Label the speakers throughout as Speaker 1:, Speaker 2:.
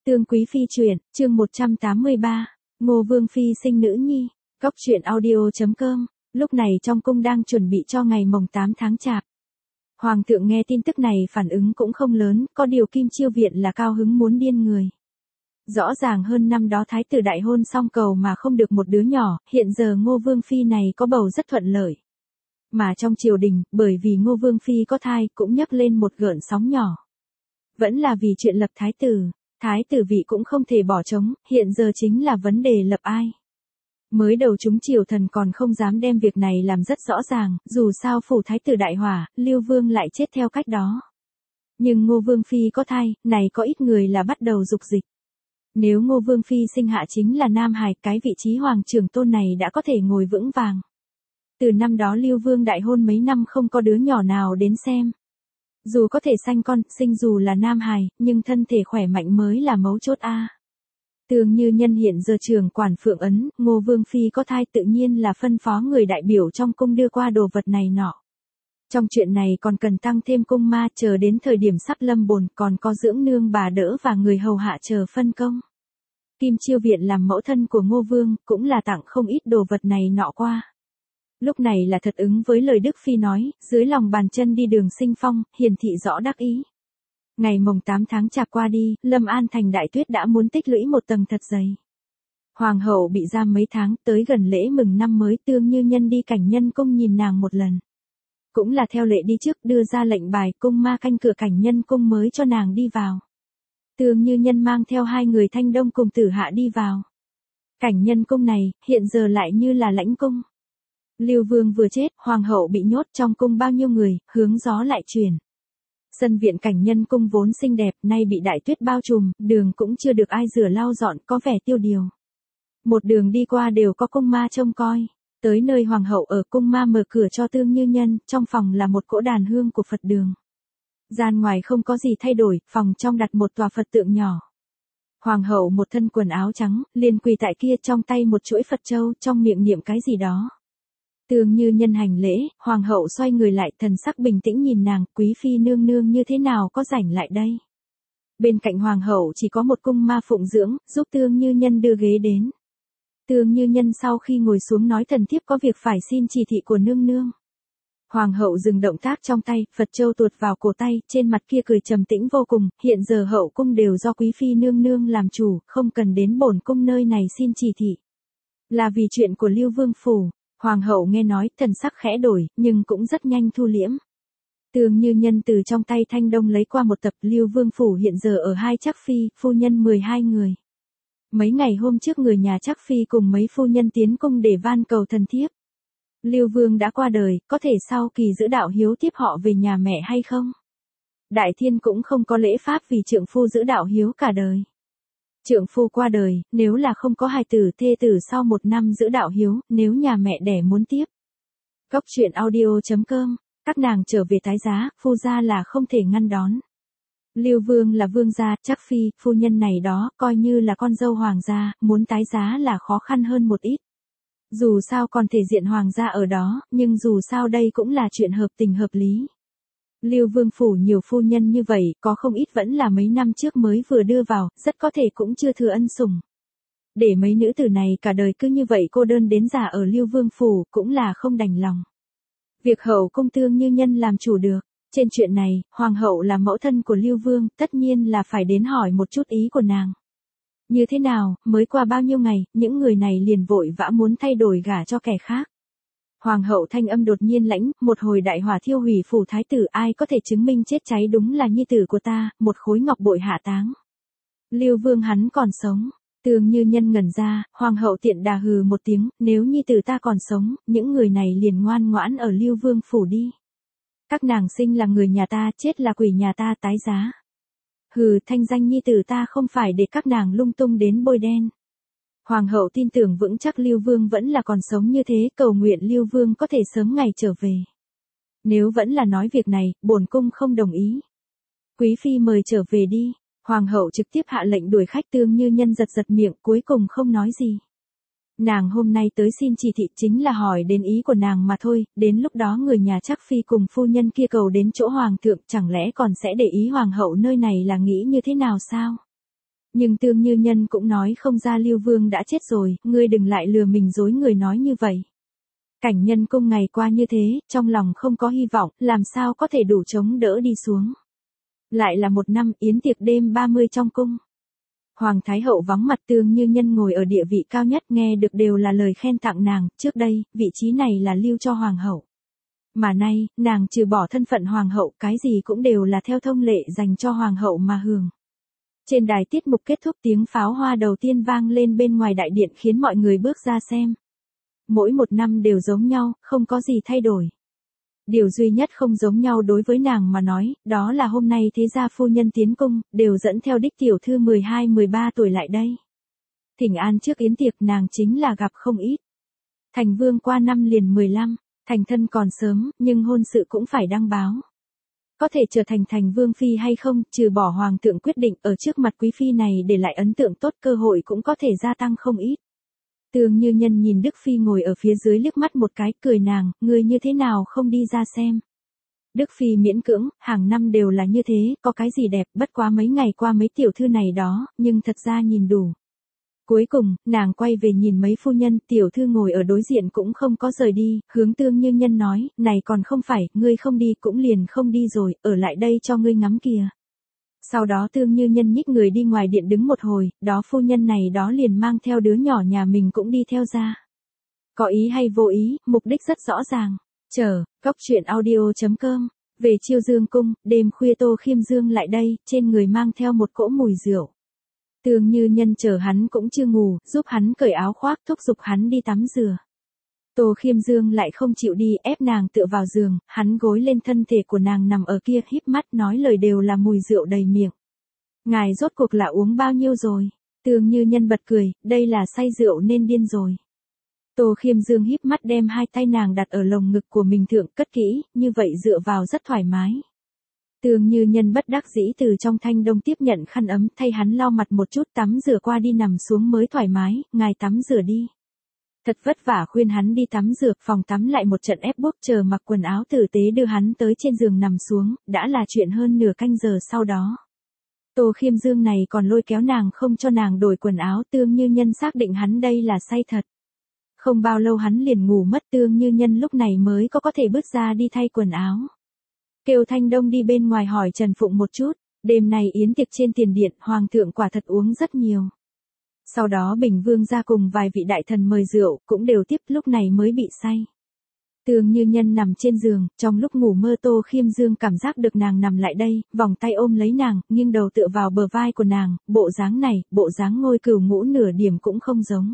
Speaker 1: Tương Quý Phi truyện, chương 183, Ngô Vương Phi sinh nữ nhi, góc truyện audio.com, lúc này trong cung đang chuẩn bị cho ngày mồng 8 tháng Chạp. Hoàng thượng nghe tin tức này phản ứng cũng không lớn, có điều Kim Chiêu Viện là cao hứng muốn điên người. Rõ ràng hơn năm đó thái tử đại hôn xong cầu mà không được một đứa nhỏ, hiện giờ Ngô Vương Phi này có bầu rất thuận lợi. Mà trong triều đình, bởi vì Ngô Vương Phi có thai cũng nhấc lên một gợn sóng nhỏ. Vẫn là vì chuyện lập thái tử vị cũng không thể bỏ trống, hiện giờ chính là vấn đề lập ai. Mới đầu chúng triều thần còn không dám đem việc này làm rất rõ ràng, dù sao phủ thái tử đại hỏa, Lưu Vương lại chết theo cách đó. Nhưng Ngô Vương Phi có thai, này có ít người là bắt đầu dục dịch. Nếu Ngô Vương Phi sinh hạ chính là nam hài, cái vị trí hoàng trưởng tôn này đã có thể ngồi vững vàng. Từ năm đó Lưu Vương đại hôn mấy năm không có đứa nhỏ nào đến xem. Dù có thể sanh con, sinh dù là nam hài, nhưng thân thể khỏe mạnh mới là mấu chốt a. Tương Như Nhân hiện giờ trưởng quản Phượng Ấn, Ngô Vương Phi có thai tự nhiên là phân phó người đại biểu trong cung đưa qua đồ vật này nọ. Trong chuyện này còn cần tăng thêm cung ma, chờ đến thời điểm sắp lâm bồn còn có dưỡng nương bà đỡ và người hầu hạ chờ phân công. Kim Chiêu Viện làm mẫu thân của Ngô Vương, cũng là tặng không ít đồ vật này nọ qua. Lúc này là thật ứng với lời Đức Phi nói, dưới lòng bàn chân đi đường sinh phong, hiển thị rõ đắc ý. Ngày mồng 8 tháng Chạp qua đi, Lâm An thành đại tuyết đã muốn tích lũy một tầng thật dày. Hoàng hậu bị giam mấy tháng, tới gần lễ mừng năm mới Tương Như Nhân đi Cảnh Nhân cung nhìn nàng một lần. Cũng là theo lệ đi trước đưa ra lệnh bài cung ma canh cửa Cảnh Nhân cung mới cho nàng đi vào. Tương Như Nhân mang theo hai người Thanh Đông cùng Tử Hạ đi vào. Cảnh Nhân cung này, hiện giờ lại như là lãnh cung. Lưu Vương vừa chết, hoàng hậu bị nhốt trong cung bao nhiêu người, hướng gió lại chuyển. Sân viện Cảnh Nhân cung vốn xinh đẹp, nay bị đại tuyết bao trùm, đường cũng chưa được ai rửa lau dọn, có vẻ tiêu điều. Một đường đi qua đều có cung ma trông coi. Tới nơi hoàng hậu ở, cung ma mở cửa cho Tương Như Nhân, trong phòng là một cỗ đàn hương của Phật đường. Gian ngoài không có gì thay đổi, phòng trong đặt một tòa Phật tượng nhỏ. Hoàng hậu một thân quần áo trắng, liền quỳ tại kia trong tay một chuỗi Phật châu, trong miệng niệm cái gì đó. Tương Như Nhân hành lễ, hoàng hậu xoay người lại, thần sắc bình tĩnh nhìn nàng, quý phi nương nương như thế nào có rảnh lại đây. Bên cạnh hoàng hậu chỉ có một cung ma phụng dưỡng, giúp Tương Như Nhân đưa ghế đến. Tương Như Nhân sau khi ngồi xuống nói thần thiếp có việc phải xin chỉ thị của nương nương. Hoàng hậu dừng động tác trong tay, Phật châu tuột vào cổ tay, trên mặt kia cười trầm tĩnh vô cùng, hiện giờ hậu cung đều do quý phi nương nương làm chủ, không cần đến bổn cung nơi này xin chỉ thị. Là vì chuyện của Lưu Vương phủ. Hoàng hậu nghe nói, thần sắc khẽ đổi, nhưng cũng rất nhanh thu liễm. Tương Như Nhân từ trong tay Thanh Đông lấy qua một tập Lưu Vương phủ hiện giờ ở hai Trác Phi, phu nhân 12 người. Mấy ngày hôm trước người nhà Trác Phi cùng mấy phu nhân tiến cung để van cầu thần thiếp. Lưu Vương đã qua đời, có thể sau kỳ giữ đạo hiếu tiếp họ về nhà mẹ hay không? Đại Thiên cũng không có lễ pháp vì trượng phu giữ đạo hiếu cả đời. Trượng phu qua đời, nếu là không có hài tử thê tử sau 1 năm giữ đạo hiếu, nếu nhà mẹ đẻ muốn tiếp. Góc truyện audio.com, các nàng trở về tái giá, phu gia là không thể ngăn đón. Lưu Vương là vương gia, Trác Phi, phu nhân này đó, coi như là con dâu hoàng gia, muốn tái giá là khó khăn hơn một ít. Dù sao còn thể diện hoàng gia ở đó, nhưng dù sao đây cũng là chuyện hợp tình hợp lý. Lưu Vương phủ nhiều phu nhân như vậy, có không ít vẫn là mấy năm trước mới vừa đưa vào, rất có thể cũng chưa thừa ân sủng. Để mấy nữ tử này cả đời cứ như vậy cô đơn đến già ở Lưu Vương phủ, cũng là không đành lòng. Việc hậu cung Tương Như Nhân làm chủ được. Trên chuyện này, hoàng hậu là mẫu thân của Lưu Vương, tất nhiên là phải đến hỏi một chút ý của nàng. Như thế nào, mới qua bao nhiêu ngày, những người này liền vội vã muốn thay đổi gả cho kẻ khác. Hoàng hậu thanh âm đột nhiên lãnh, một hồi đại hỏa thiêu hủy phủ thái tử, ai có thể chứng minh chết cháy đúng là nhi tử của ta, một khối ngọc bội hạ táng. Lưu Vương hắn còn sống. Tương Như Nhân ngẩn ra, hoàng hậu tiện đà hừ một tiếng, nếu nhi tử ta còn sống, những người này liền ngoan ngoãn ở Lưu Vương phủ đi. Các nàng sinh là người nhà ta, chết là quỷ nhà ta, tái giá. Hừ, thanh danh nhi tử ta không phải để các nàng lung tung đến bôi đen. Hoàng hậu tin tưởng vững chắc Lưu Vương vẫn là còn sống như thế, cầu nguyện Lưu Vương có thể sớm ngày trở về. Nếu vẫn là nói việc này, bổn cung không đồng ý. Quý phi mời trở về đi. Hoàng hậu trực tiếp hạ lệnh đuổi khách. Tương Như Nhân giật giật miệng, cuối cùng không nói gì. Nàng hôm nay tới xin chỉ thị chính là hỏi đến ý của nàng mà thôi, đến lúc đó người nhà Trác Phi cùng phu nhân kia cầu đến chỗ hoàng thượng, chẳng lẽ còn sẽ để ý hoàng hậu nơi này là nghĩ như thế nào sao? Nhưng Tương Như Nhân cũng nói không ra Lưu Vương đã chết rồi, ngươi đừng lại lừa mình dối người nói như vậy. Cảnh nhân cung ngày qua như thế, trong lòng không có hy vọng, làm sao có thể đủ chống đỡ đi xuống. Lại là một năm yến tiệc đêm 30 trong cung. Hoàng Thái Hậu vắng mặt Tương Như Nhân ngồi ở địa vị cao nhất nghe được đều là lời khen tặng nàng, trước đây, vị trí này là lưu cho Hoàng hậu. Mà nay, nàng trừ bỏ thân phận Hoàng hậu cái gì cũng đều là theo thông lệ dành cho Hoàng hậu mà hưởng. Trên đài tiết mục kết thúc tiếng pháo hoa đầu tiên vang lên bên ngoài đại điện khiến mọi người bước ra xem. Mỗi một năm đều giống nhau, không có gì thay đổi. Điều duy nhất không giống nhau đối với nàng mà nói, đó là hôm nay thế gia phu nhân tiến cung, đều dẫn theo đích tiểu thư 12-13 tuổi lại đây. Thỉnh an trước yến tiệc nàng chính là gặp không ít. Thành vương qua năm liền 15, thành thân còn sớm, nhưng hôn sự cũng phải đăng báo. Có thể trở thành thành vương phi hay không, trừ bỏ hoàng thượng quyết định ở trước mặt quý phi này để lại ấn tượng tốt cơ hội cũng có thể gia tăng không ít. Tương Như Nhân nhìn Đức Phi ngồi ở phía dưới liếc mắt một cái, cười nàng, ngươi như thế nào không đi ra xem. Đức Phi miễn cưỡng, hàng năm đều là như thế, có cái gì đẹp, bất quá mấy ngày qua mấy tiểu thư này đó, nhưng thật ra nhìn đủ. Cuối cùng, nàng quay về nhìn mấy phu nhân, tiểu thư ngồi ở đối diện cũng không có rời đi, hướng Tương Như Nhân nói, này còn không phải, ngươi không đi cũng liền không đi rồi, ở lại đây cho ngươi ngắm kìa. Sau đó Tương Như Nhân nhích người đi ngoài điện đứng một hồi, đó phu nhân này đó liền mang theo đứa nhỏ nhà mình cũng đi theo ra. Có ý hay vô ý, mục đích rất rõ ràng. Cóc truyện audio.com. Về Chiêu Dương cung, đêm khuya Tô Khiêm Dương lại đây, trên người mang theo một cỗ mùi rượu. Tương Như Nhân chờ hắn cũng chưa ngủ, giúp hắn cởi áo khoác thúc giục hắn đi tắm rửa. Tô Khiêm Dương lại không chịu đi, ép nàng tựa vào giường, hắn gối lên thân thể của nàng nằm ở kia híp mắt nói lời đều là mùi rượu đầy miệng. Ngài rốt cuộc là uống bao nhiêu rồi? Tương Như Nhân bật cười, đây là say rượu nên điên rồi. Tô Khiêm Dương híp mắt đem hai tay nàng đặt ở lồng ngực của mình thượng cất kỹ, như vậy dựa vào rất thoải mái. Tương Như Nhân bất đắc dĩ từ trong thanh đông tiếp nhận khăn ấm thay hắn lau mặt một chút tắm rửa qua đi nằm xuống mới thoải mái, ngài tắm rửa đi. Thật vất vả khuyên hắn đi tắm rửa, phòng tắm lại một trận ép buộc chờ mặc quần áo tử tế đưa hắn tới trên giường nằm xuống, đã là chuyện hơn nửa canh giờ sau đó. Tô Khiêm Dương này còn lôi kéo nàng không cho nàng đổi quần áo, Tương Như Nhân xác định hắn đây là say thật. Không bao lâu hắn liền ngủ mất, Tương Như Nhân lúc này mới có thể bước ra đi thay quần áo. Kêu Thanh Đông đi bên ngoài hỏi Trần Phụng một chút, đêm này yến tiệc trên tiền điện, hoàng thượng quả thật uống rất nhiều. Sau đó Bình Vương ra cùng vài vị đại thần mời rượu, cũng đều tiếp lúc này mới bị say. Tương Như Nhân nằm trên giường, trong lúc ngủ mơ Tô Khiêm Dương cảm giác được nàng nằm lại đây, vòng tay ôm lấy nàng, nghiêng đầu tựa vào bờ vai của nàng, bộ dáng này, bộ dáng Ngôi Cửu Ngũ nửa điểm cũng không giống.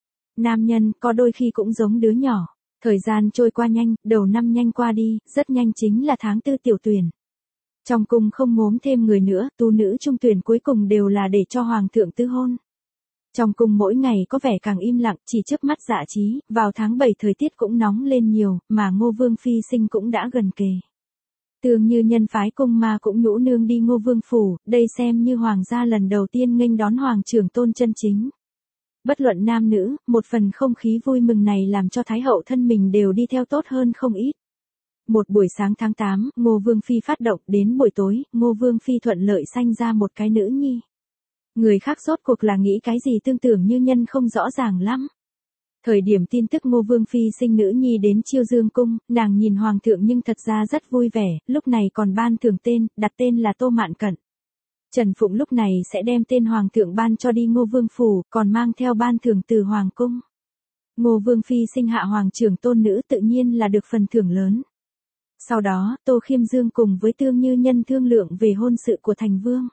Speaker 1: Nam nhân, có đôi khi cũng giống đứa nhỏ. Thời gian trôi qua nhanh, đầu năm nhanh qua đi, rất nhanh chính là tháng 4 tiểu tuyển. Trong cung không mốm thêm người nữa, tu nữ trung tuyển cuối cùng đều là để cho hoàng thượng tư hôn. Trong cung mỗi ngày có vẻ càng im lặng, chỉ chớp mắt dạ trí, vào tháng 7 thời tiết cũng nóng lên nhiều, mà Ngô Vương phi sinh cũng đã gần kề. Tương Như Nhân phái cung ma cũng nhũ nương đi Ngô Vương phủ, đây xem như hoàng gia lần đầu tiên nghênh đón hoàng trưởng tôn chân chính. Bất luận nam nữ, một phần không khí vui mừng này làm cho Thái hậu thân mình đều đi theo tốt hơn không ít. Một buổi sáng tháng 8, Ngô Vương phi phát động, đến buổi tối, Ngô Vương phi thuận lợi sanh ra một cái nữ nhi. Người khác rốt cuộc là nghĩ cái gì tương tưởng Như Nhân không rõ ràng lắm. Thời điểm tin tức Ngô Vương phi sinh nữ nhi đến Chiêu Dương cung, nàng nhìn hoàng thượng nhưng thật ra rất vui vẻ, lúc này còn ban thưởng tên, đặt tên là Tô Mạn Cận. Trần Phụng lúc này sẽ đem tên hoàng thượng ban cho đi Ngô Vương phủ, còn mang theo ban thưởng từ hoàng cung. Ngô Vương phi sinh hạ hoàng trưởng tôn nữ tự nhiên là được phần thưởng lớn. Sau đó, Tô Khiêm Dương cùng với Tương Như Nhân thương lượng về hôn sự của thành vương.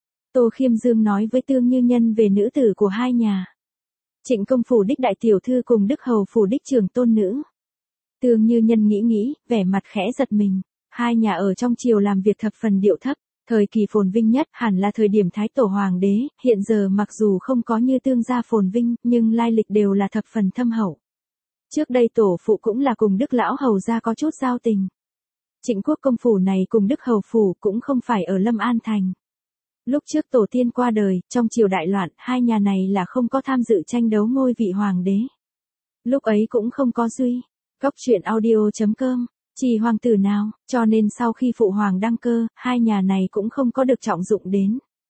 Speaker 1: Tô Khiêm Dương nói với Tương Như Nhân về nữ tử của hai nhà. Trịnh công phủ đích đại tiểu thư cùng Đức hầu phủ đích trưởng tôn nữ. Tương Như Nhân nghĩ, vẻ mặt khẽ giật mình. Hai nhà ở trong triều làm việc thập phần điệu thấp. Thời kỳ phồn vinh nhất hẳn là thời điểm Thái tổ hoàng đế, hiện giờ mặc dù không có như Tương gia phồn vinh, nhưng lai lịch đều là thập phần thâm hậu. Trước đây tổ phụ cũng là cùng Đức lão hầu gia có chút giao tình. Trịnh quốc công phủ này cùng Đức hầu phủ cũng không phải ở Lâm An thành. Lúc trước tổ tiên qua đời, trong triều đại loạn, hai nhà này là không có tham dự tranh đấu ngôi vị hoàng đế. Lúc ấy cũng không có duy. Cóc truyện audio.com. Chỉ hoàng tử nào, cho nên sau khi phụ hoàng đăng cơ, hai nhà này cũng không có được trọng dụng đến.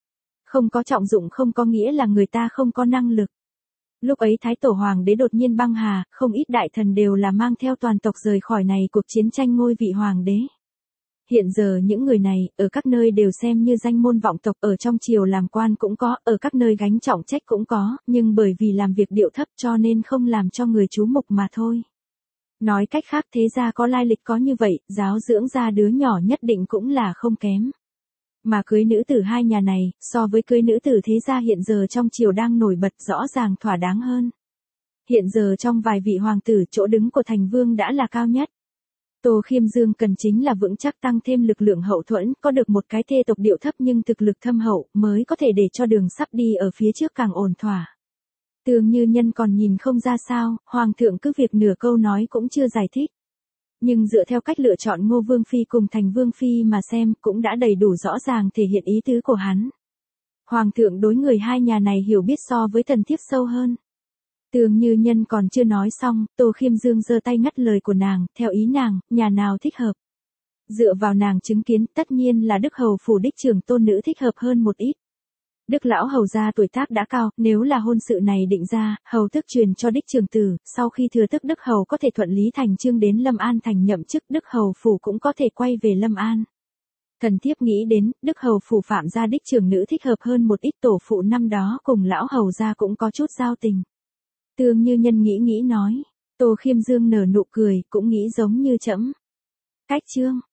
Speaker 1: Không có trọng dụng không có nghĩa là người ta không có năng lực. Lúc ấy Thái Tổ Hoàng đế đột nhiên băng hà, không ít đại thần đều là mang theo toàn tộc rời khỏi này cuộc chiến tranh ngôi vị Hoàng đế. Hiện giờ những người này, ở các nơi đều xem như danh môn vọng tộc, ở trong triều làm quan cũng có, ở các nơi gánh trọng trách cũng có, nhưng bởi vì làm việc điệu thấp cho nên không làm cho người chú mục mà thôi. Nói cách khác thế gia có lai lịch có như vậy, giáo dưỡng ra đứa nhỏ nhất định cũng là không kém. Mà cưới nữ tử hai nhà này, so với cưới nữ tử thế gia hiện giờ trong triều đang nổi bật rõ ràng thỏa đáng hơn. Hiện giờ trong vài vị hoàng tử chỗ đứng của thành vương đã là cao nhất. Tô Khiêm Dương cần chính là vững chắc tăng thêm lực lượng hậu thuẫn, có được một cái thê tộc điệu thấp nhưng thực lực thâm hậu, mới có thể để cho đường sắp đi ở phía trước càng ổn thỏa. Tường Như Nhân còn nhìn không ra sao, Hoàng thượng cứ việc nửa câu nói cũng chưa giải thích. Nhưng dựa theo cách lựa chọn Ngô Vương Phi cùng Thành Vương Phi mà xem cũng đã đầy đủ rõ ràng thể hiện ý tứ của hắn. Hoàng thượng đối người hai nhà này hiểu biết so với Tần Thiếp sâu hơn. Tường Như Nhân còn chưa nói xong, Tô Khiêm Dương giơ tay ngắt lời của nàng, theo ý nàng, nhà nào thích hợp. Dựa vào nàng chứng kiến tất nhiên là Đức Hầu phủ đích trưởng tôn nữ thích hợp hơn một ít. Đức lão hầu gia tuổi tác đã cao, nếu là hôn sự này định ra, hầu tước truyền cho đích trưởng tử, sau khi thừa tước Đức Hầu có thể thuận lý thành chương đến Lâm An thành nhậm chức, Đức Hầu phủ cũng có thể quay về Lâm An. Thần thiếp nghĩ đến, Đức Hầu phủ Phạm gia đích trưởng nữ thích hợp hơn một ít, tổ phụ năm đó cùng lão hầu gia cũng có chút giao tình. Tường Như Nhân nghĩ nói, Tô Khiêm Dương nở nụ cười, cũng nghĩ giống như trẫm. Cách chương